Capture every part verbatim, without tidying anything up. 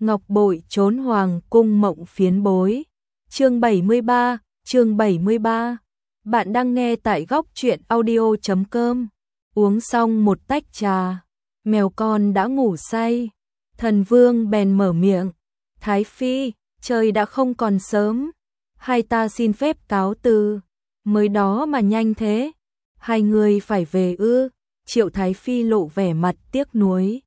Ngọc bội trốn hoàng cung mộng phiến bối. Chương bảy mươi ba, chương bảy mươi ba. Bạn đang nghe tại góc truyện audio chấm com. Uống xong một tách trà, mèo con đã ngủ say. Thần Vương bèn mở miệng, Thái Phi, trời đã không còn sớm, hai ta xin phép cáo từ. Mới đó mà nhanh thế, hai người phải về ư? Triệu Thái Phi lộ vẻ mặt tiếc nuối.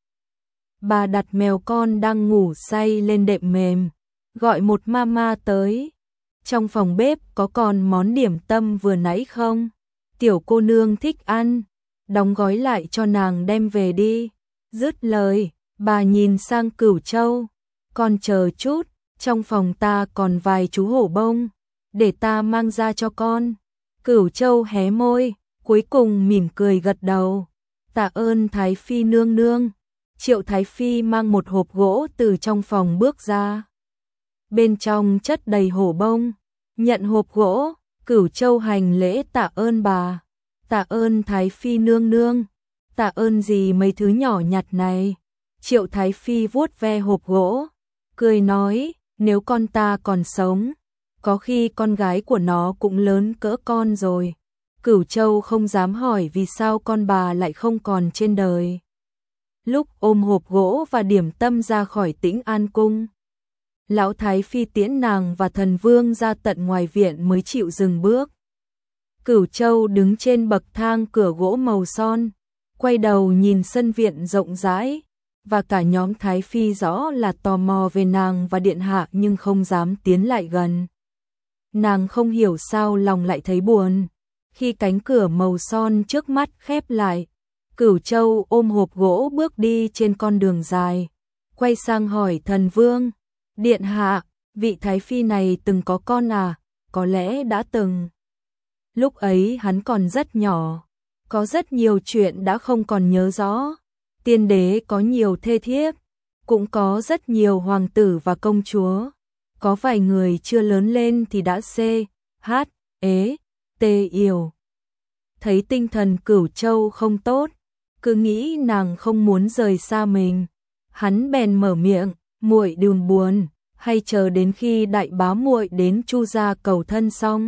Bà đặt mèo con đang ngủ say lên đệm mềm, gọi một mama tới. Trong phòng bếp có còn món điểm tâm vừa nãy không? Tiểu cô nương thích ăn, đóng gói lại cho nàng đem về đi. Dứt lời, bà nhìn sang Cửu Châu, con chờ chút, trong phòng ta còn vài chú hổ bông, để ta mang ra cho con. Cửu Châu hé môi, cuối cùng mỉm cười gật đầu. Tạ ơn Thái Phi nương nương. Triệu Thái Phi mang một hộp gỗ từ trong phòng bước ra. Bên trong chất đầy hổ bông. Nhận hộp gỗ, Cửu Châu hành lễ tạ ơn bà. Tạ ơn Thái Phi nương nương. Tạ ơn gì mấy thứ nhỏ nhặt này? Triệu Thái Phi vuốt ve hộp gỗ, cười nói, nếu con ta còn sống, có khi con gái của nó cũng lớn cỡ con rồi. Cửu Châu không dám hỏi vì sao con bà lại không còn trên đời. Lúc ôm hộp gỗ và điểm tâm ra khỏi Tĩnh An cung, lão Thái Phi tiễn nàng và Thần Vương ra tận ngoài viện mới chịu dừng bước. Cửu Châu đứng trên bậc thang cửa gỗ màu son, quay đầu nhìn sân viện rộng rãi, và cả nhóm Thái Phi rõ là tò mò về nàng và điện hạ nhưng không dám tiến lại gần. Nàng không hiểu sao lòng lại thấy buồn. Khi cánh cửa màu son trước mắt khép lại, Cửu Châu ôm hộp gỗ bước đi trên con đường dài, quay sang hỏi Thần Vương, điện hạ, vị Thái Phi này từng có con à? Có lẽ đã từng. Lúc ấy hắn còn rất nhỏ, có rất nhiều chuyện đã không còn nhớ rõ. Tiên đế có nhiều thê thiếp, cũng có rất nhiều hoàng tử và công chúa. Có vài người chưa lớn lên thì đã xê, hát, ế, tê yêu. Thấy tinh thần Cửu Châu không tốt, cứ nghĩ nàng không muốn rời xa mình, hắn bèn mở miệng, muội đừng buồn, hay chờ đến khi đại bá muội đến Chu gia cầu thân xong,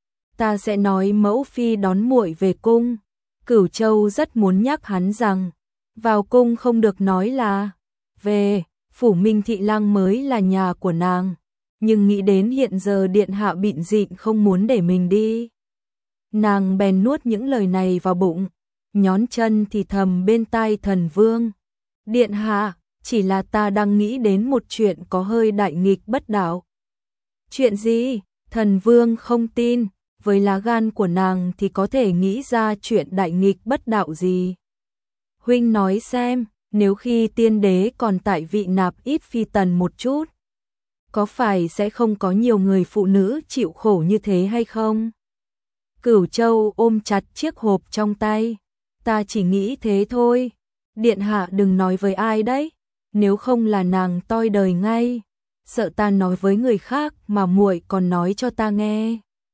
ta sẽ nói mẫu phi đón muội về cung. Cửu Châu rất muốn nhắc hắn rằng, vào cung không được nói là về, phủ Minh Thị Lang mới là nhà của nàng, nhưng nghĩ đến hiện giờ điện hạ bịn dịn không muốn để mình đi. Nàng bèn nuốt những lời này vào bụng, nhón chân thì thầm bên tai Thần Vương, điện hạ, chỉ là ta đang nghĩ đến một chuyện có hơi đại nghịch bất đạo. Chuyện gì? Thần Vương không tin, với lá gan của nàng thì có thể nghĩ ra chuyện đại nghịch bất đạo gì. Huynh nói xem, nếu khi tiên đế còn tại vị nạp ít phi tần một chút, có phải sẽ không có nhiều người phụ nữ chịu khổ như thế hay không? Cửu Châu ôm chặt chiếc hộp trong tay, ta chỉ nghĩ thế thôi, điện hạ đừng nói với ai đấy, nếu không là nàng toi đời ngay, sợ ta nói với người khác mà muội còn nói cho ta nghe.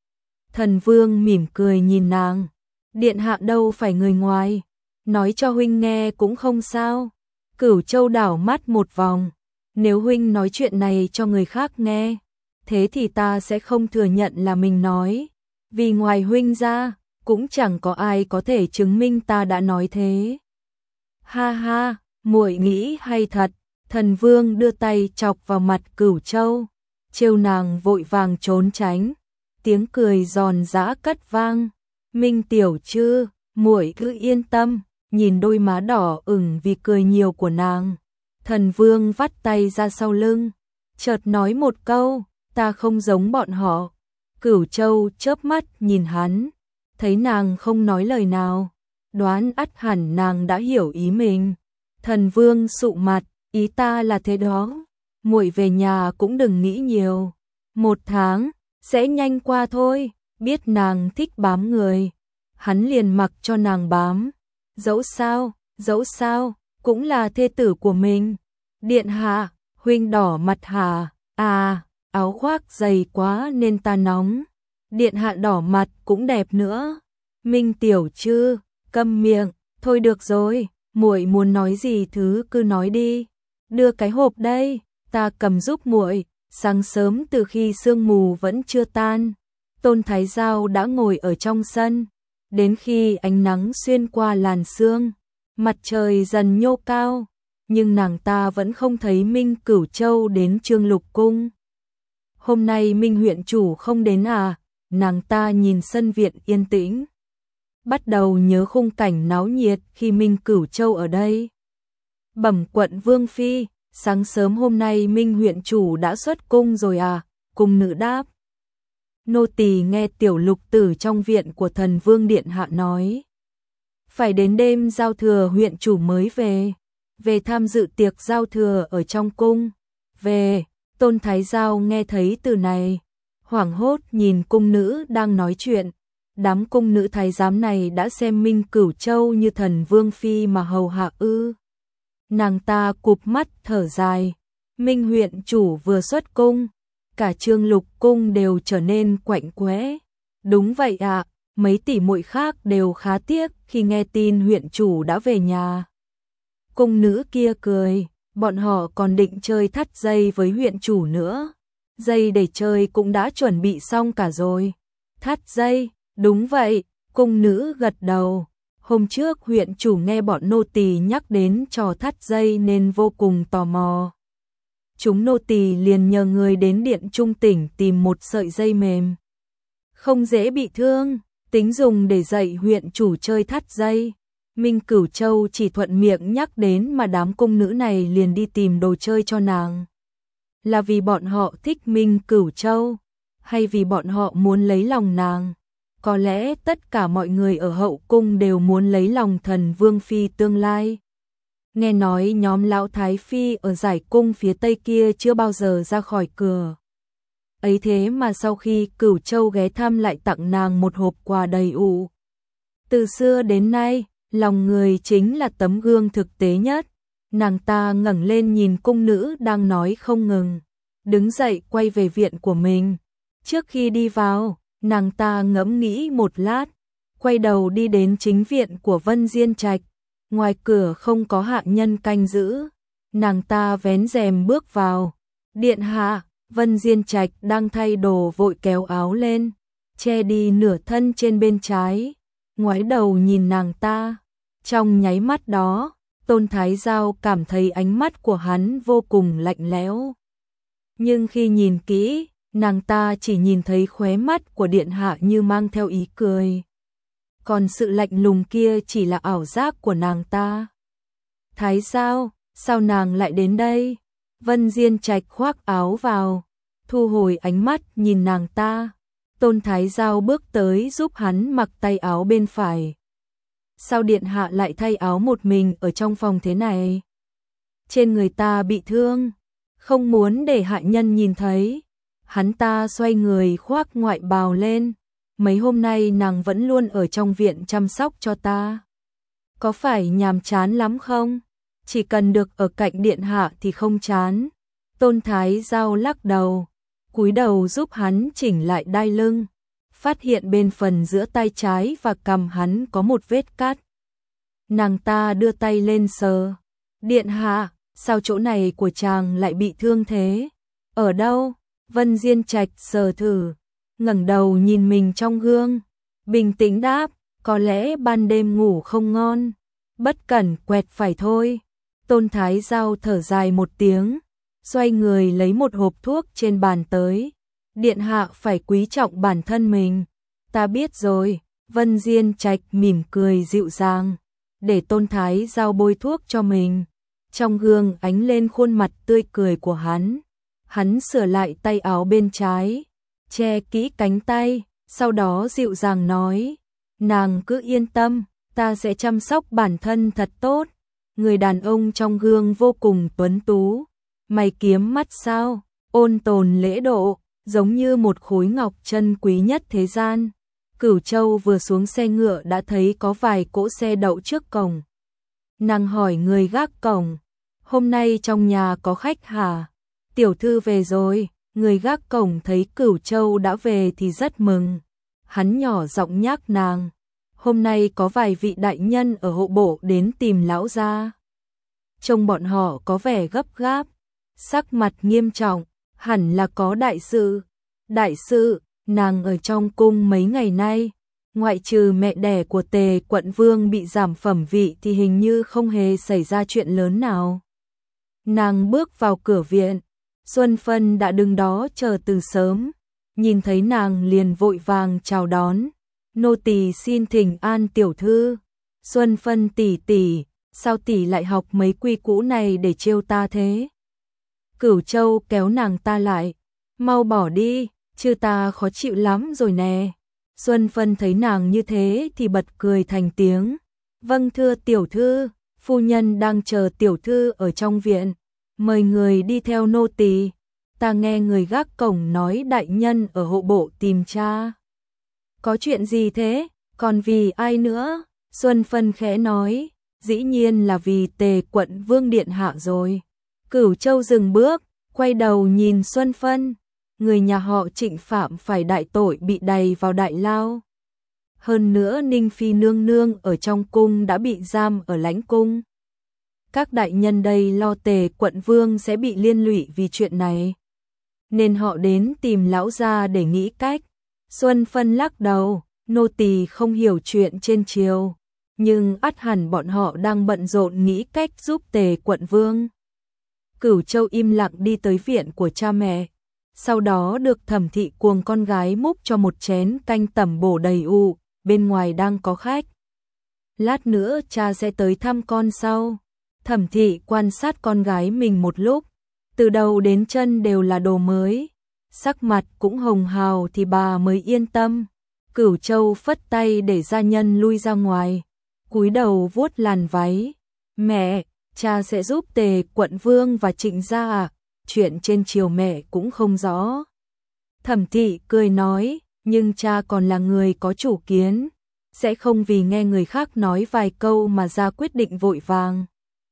Thần Vương mỉm cười nhìn nàng, điện hạ đâu phải người ngoài, nói cho huynh nghe cũng không sao. Cửu Châu đảo mắt một vòng, nếu huynh nói chuyện này cho người khác nghe, thế thì ta sẽ không thừa nhận là mình nói, vì ngoài huynh ra, cũng chẳng có ai có thể chứng minh ta đã nói thế. Ha ha, muội nghĩ hay thật. Thần Vương đưa tay chọc vào mặt Cửu Châu, trêu nàng vội vàng trốn tránh, tiếng cười giòn giã cất vang. Minh tiểu chứ, muội cứ yên tâm. Nhìn đôi má đỏ ửng vì cười nhiều của nàng, Thần Vương vắt tay ra sau lưng, chợt nói một câu, ta không giống bọn họ. Cửu Châu chớp mắt nhìn hắn, thấy nàng không nói lời nào, đoán ắt hẳn nàng đã hiểu ý mình. Thần Vương sụ mặt, ý ta là thế đó, muội về nhà cũng đừng nghĩ nhiều, một tháng sẽ nhanh qua thôi. Biết nàng thích bám người, hắn liền mặc cho nàng bám. Dẫu sao, dẫu sao, cũng là thê tử của mình. Điện hạ, huynh đỏ mặt hả? À, áo khoác dày quá nên ta nóng. Điện hạ đỏ mặt cũng đẹp nữa. Minh tiểu chứ, câm miệng, thôi được rồi, muội muốn nói gì thứ cứ nói đi. Đưa cái hộp đây, ta cầm giúp muội. Sáng sớm từ khi sương mù vẫn chưa tan, Tôn Thái Giao đã ngồi ở trong sân, đến khi ánh nắng xuyên qua làn sương, mặt trời dần nhô cao, nhưng nàng ta vẫn không thấy Minh Cửu Châu đến Trương Lục cung. Hôm nay Minh huyện chủ không đến à? Nàng ta nhìn sân viện yên tĩnh, bắt đầu nhớ khung cảnh náo nhiệt khi Minh Cửu Châu ở đây. Bẩm quận vương phi, sáng sớm hôm nay Minh huyện chủ đã xuất cung rồi à? Cung nữ đáp. Nô tỳ nghe tiểu lục tử trong viện của thần vương điện hạ nói, phải đến đêm giao thừa huyện chủ mới về, về tham dự tiệc giao thừa ở trong cung. Về. Tôn Thái Giao nghe thấy từ này, hoảng hốt nhìn cung nữ đang nói chuyện. Đám cung nữ thái giám này đã xem Minh Cửu Châu như thần vương phi mà hầu hạ ư? Nàng ta cụp mắt thở dài. Minh huyện chủ vừa xuất cung, cả Trương Lục cung đều trở nên quạnh quẽ. Đúng vậy ạ, à, mấy tỷ muội khác đều khá tiếc khi nghe tin huyện chủ đã về nhà. Cung nữ kia cười, bọn họ còn định chơi thắt dây với huyện chủ nữa. Dây để chơi cũng đã chuẩn bị xong cả rồi. Thắt dây, đúng vậy, cung nữ gật đầu. Hôm trước huyện chủ nghe bọn nô tỳ nhắc đến trò thắt dây nên vô cùng tò mò. Chúng nô tỳ liền nhờ người đến điện trung tỉnh tìm một sợi dây mềm, không dễ bị thương, tính dùng để dạy huyện chủ chơi thắt dây. Minh Cửu Châu chỉ thuận miệng nhắc đến mà đám cung nữ này liền đi tìm đồ chơi cho nàng. Là vì bọn họ thích Minh Cửu Châu, hay vì bọn họ muốn lấy lòng nàng? Có lẽ tất cả mọi người ở hậu cung đều muốn lấy lòng thần vương phi tương lai. Nghe nói nhóm lão thái phi ở giải cung phía tây kia chưa bao giờ ra khỏi cửa. Ấy thế mà sau khi Cửu Châu ghé thăm lại tặng nàng một hộp quà đầy ụ. Từ xưa đến nay, lòng người chính là tấm gương thực tế nhất. Nàng ta ngẩng lên nhìn cung nữ đang nói không ngừng, đứng dậy quay về viện của mình. Trước khi đi vào, nàng ta ngẫm nghĩ một lát, quay đầu đi đến chính viện của Vân Diên Trạch. Ngoài cửa không có hạ nhân canh giữ, nàng ta vén rèm bước vào. Điện hạ, Vân Diên Trạch đang thay đồ vội kéo áo lên, che đi nửa thân trên bên trái, ngoái đầu nhìn nàng ta. Trong nháy mắt đó, Tôn Thái Giao cảm thấy ánh mắt của hắn vô cùng lạnh lẽo. Nhưng khi nhìn kỹ, nàng ta chỉ nhìn thấy khóe mắt của điện hạ như mang theo ý cười. Còn sự lạnh lùng kia chỉ là ảo giác của nàng ta. Thái Giao, sao nàng lại đến đây? Vân Diên Trạch khoác áo vào, thu hồi ánh mắt nhìn nàng ta. Tôn Thái Giao bước tới giúp hắn mặc tay áo bên phải. Sao điện hạ lại thay áo một mình ở trong phòng thế này? Trên người ta bị thương, không muốn để hạ nhân nhìn thấy. Hắn ta xoay người khoác ngoại bào lên. Mấy hôm nay nàng vẫn luôn ở trong viện chăm sóc cho ta. Có phải nhàm chán lắm không? Chỉ cần được ở cạnh điện hạ thì không chán. Tôn Thái Giao lắc đầu, cúi đầu giúp hắn chỉnh lại đai lưng. Phát hiện bên phần giữa tay trái và cằm hắn có một vết cắt. Nàng ta đưa tay lên sờ. Điện hạ, sao chỗ này của chàng lại bị thương thế? Ở đâu? Vân Diên Trạch sờ thử, ngẩng đầu nhìn mình trong gương, bình tĩnh đáp, có lẽ ban đêm ngủ không ngon, bất cẩn quẹt phải thôi. Tôn Thái Giao thở dài một tiếng, xoay người lấy một hộp thuốc trên bàn tới. Điện hạ phải quý trọng bản thân mình. Ta biết rồi. Vân Diên Trạch mỉm cười dịu dàng, để Tôn Thái Giao bôi thuốc cho mình. Trong gương ánh lên khuôn mặt tươi cười của hắn. Hắn sửa lại tay áo bên trái, che kỹ cánh tay, sau đó dịu dàng nói, nàng cứ yên tâm, ta sẽ chăm sóc bản thân thật tốt. Người đàn ông trong gương vô cùng tuấn tú, mày kiếm mắt sao, ôn tồn lễ độ, giống như một khối ngọc chân quý nhất thế gian. Cửu Châu vừa xuống xe ngựa đã thấy có vài cỗ xe đậu trước cổng. Nàng hỏi người gác cổng, hôm nay trong nhà có khách hả? Tiểu thư về rồi. Người gác cổng thấy Cửu Châu đã về thì rất mừng. Hắn nhỏ giọng nhắc nàng, hôm nay có vài vị đại nhân ở hộ bộ đến tìm lão gia. Trông bọn họ có vẻ gấp gáp. sắc mặt nghiêm trọng, hẳn là có đại sự. Đại sự, nàng ở trong cung mấy ngày nay, ngoại trừ mẹ đẻ của Tề quận vương bị giảm phẩm vị thì hình như không hề xảy ra chuyện lớn nào. Nàng bước vào cửa viện, Xuân Phân đã đứng đó chờ từ sớm, nhìn thấy nàng liền vội vàng chào đón, nô tỳ xin thỉnh an tiểu thư. Xuân Phân tỷ tỷ, sao tỷ lại học mấy quy cũ này để trêu ta thế? Cửu Châu kéo nàng ta lại, mau bỏ đi, chứ ta khó chịu lắm rồi nè. Xuân Phân thấy nàng như thế thì bật cười thành tiếng. Vâng thưa tiểu thư, phu nhân đang chờ tiểu thư ở trong viện, mời người đi theo nô tỳ. Ta nghe người gác cổng nói đại nhân ở hộ bộ tìm cha. Có chuyện gì thế, còn vì ai nữa? Xuân Phân khẽ nói, dĩ nhiên là vì Tề quận vương điện hạ rồi. Cửu Châu dừng bước, quay đầu nhìn Xuân Phân, người nhà họ Trịnh phạm phải đại tội bị đày vào đại lao. Hơn nữa Ninh Phi nương nương ở trong cung đã bị giam ở lãnh cung. Các đại nhân đây lo Tề quận vương sẽ bị liên lụy vì chuyện này, nên họ đến tìm lão gia để nghĩ cách. Xuân Phân lắc đầu, nô tỳ không hiểu chuyện trên triều, nhưng ắt hẳn bọn họ đang bận rộn nghĩ cách giúp Tề quận vương. Cửu Châu im lặng đi tới viện của cha mẹ, sau đó được Thẩm thị cuồng con gái múc cho một chén canh tẩm bổ đầy ụ, bên ngoài đang có khách. Lát nữa cha sẽ tới thăm con sau. Thẩm thị quan sát con gái mình một lúc, từ đầu đến chân đều là đồ mới, sắc mặt cũng hồng hào thì bà mới yên tâm. Cửu Châu phất tay để gia nhân lui ra ngoài, cúi đầu vuốt làn váy. Mẹ, cha sẽ giúp Tề quận vương và Trịnh gia à? Chuyện trên triều mẹ cũng không rõ. Thẩm thị cười nói, nhưng cha còn là người có chủ kiến, sẽ không vì nghe người khác nói vài câu mà ra quyết định vội vàng.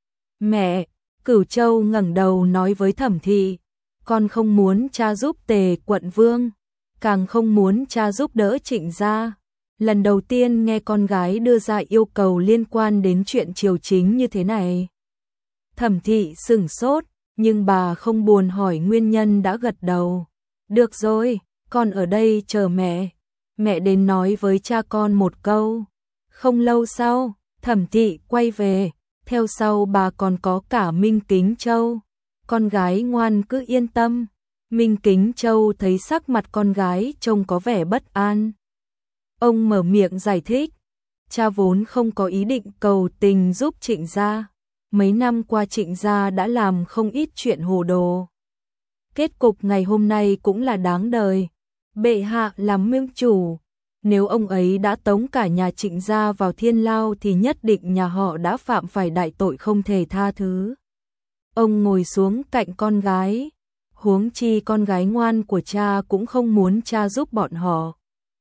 Mẹ, Cửu Châu ngẩng đầu nói với Thẩm thị, con không muốn cha giúp Tề quận vương, càng không muốn cha giúp đỡ Trịnh gia. Lần đầu tiên nghe con gái đưa ra yêu cầu liên quan đến chuyện triều chính như thế này. Thẩm thị sửng sốt, nhưng bà không buồn hỏi nguyên nhân đã gật đầu. Được rồi, con ở đây chờ mẹ. Mẹ đến nói với cha con một câu. Không lâu sau, Thẩm thị quay về, theo sau bà còn có cả Minh Kính Châu. Con gái ngoan cứ yên tâm. Minh Kính Châu thấy sắc mặt con gái trông có vẻ bất an. Ông mở miệng giải thích, cha vốn không có ý định cầu tình giúp Trịnh gia. Mấy năm qua Trịnh gia đã làm không ít chuyện hồ đồ. Kết cục ngày hôm nay cũng là đáng đời. Bệ hạ làm minh chủ, nếu ông ấy đã tống cả nhà Trịnh gia vào thiên lao thì nhất định nhà họ đã phạm phải đại tội không thể tha thứ. Ông ngồi xuống cạnh con gái, huống chi con gái ngoan của cha cũng không muốn cha giúp bọn họ.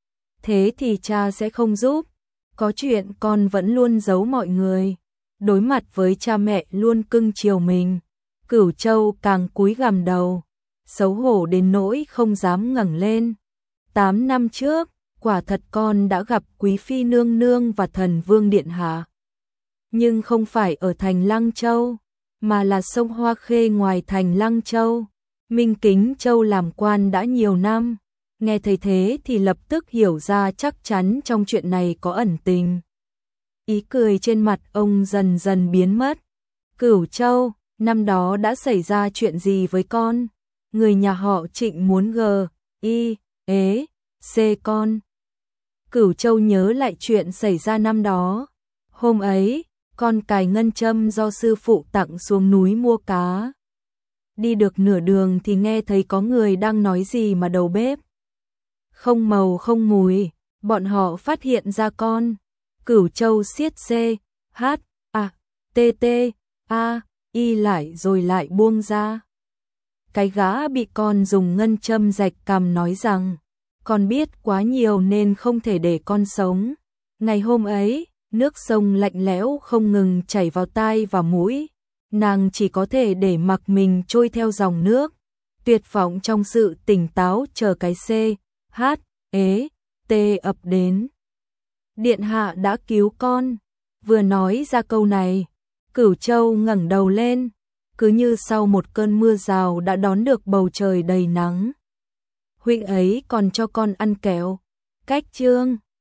Thế thì cha sẽ không giúp, có chuyện con vẫn luôn giấu mọi người. Đối mặt với cha mẹ luôn cưng chiều mình, Cửu Châu càng cúi gằm đầu, xấu hổ đến nỗi không dám ngẩng lên. Tám năm trước, quả thật con đã gặp Quý Phi nương nương và Thần Vương điện hạ. Nhưng không phải ở thành Lăng Châu, mà là sông Hoa Khê ngoài thành Lăng Châu. Minh Kính Châu làm quan đã nhiều năm, nghe thấy thế thì lập tức hiểu ra chắc chắn trong chuyện này có ẩn tình. Ý cười trên mặt ông dần dần biến mất. Cửu Châu, năm đó đã xảy ra chuyện gì với con? Người nhà họ Trịnh muốn gờ, y, ế, xê con. Cửu Châu nhớ lại chuyện xảy ra năm đó. Hôm ấy, con cài ngân châm do sư phụ tặng xuống núi mua cá. Đi được nửa đường thì nghe thấy có người đang nói gì mà đầu bếp. Không màu không mùi, bọn họ phát hiện ra con. Cửu Châu siết C, H, A, T, T, A, Y lại rồi lại buông ra. Cái gã bị con dùng ngân châm rạch cằm nói rằng, con biết quá nhiều nên không thể để con sống. Ngày hôm ấy, nước sông lạnh lẽo không ngừng chảy vào tai và mũi. Nàng chỉ có thể để mặc mình trôi theo dòng nước, tuyệt vọng trong sự tỉnh táo chờ cái C, H, ế, T ập đến. Điện hạ đã cứu con. Vừa nói ra câu này, Cửu Châu ngẩng đầu lên, cứ như sau một cơn mưa rào đã đón được bầu trời đầy nắng. Huynh ấy còn cho con ăn kẹo. Cách chương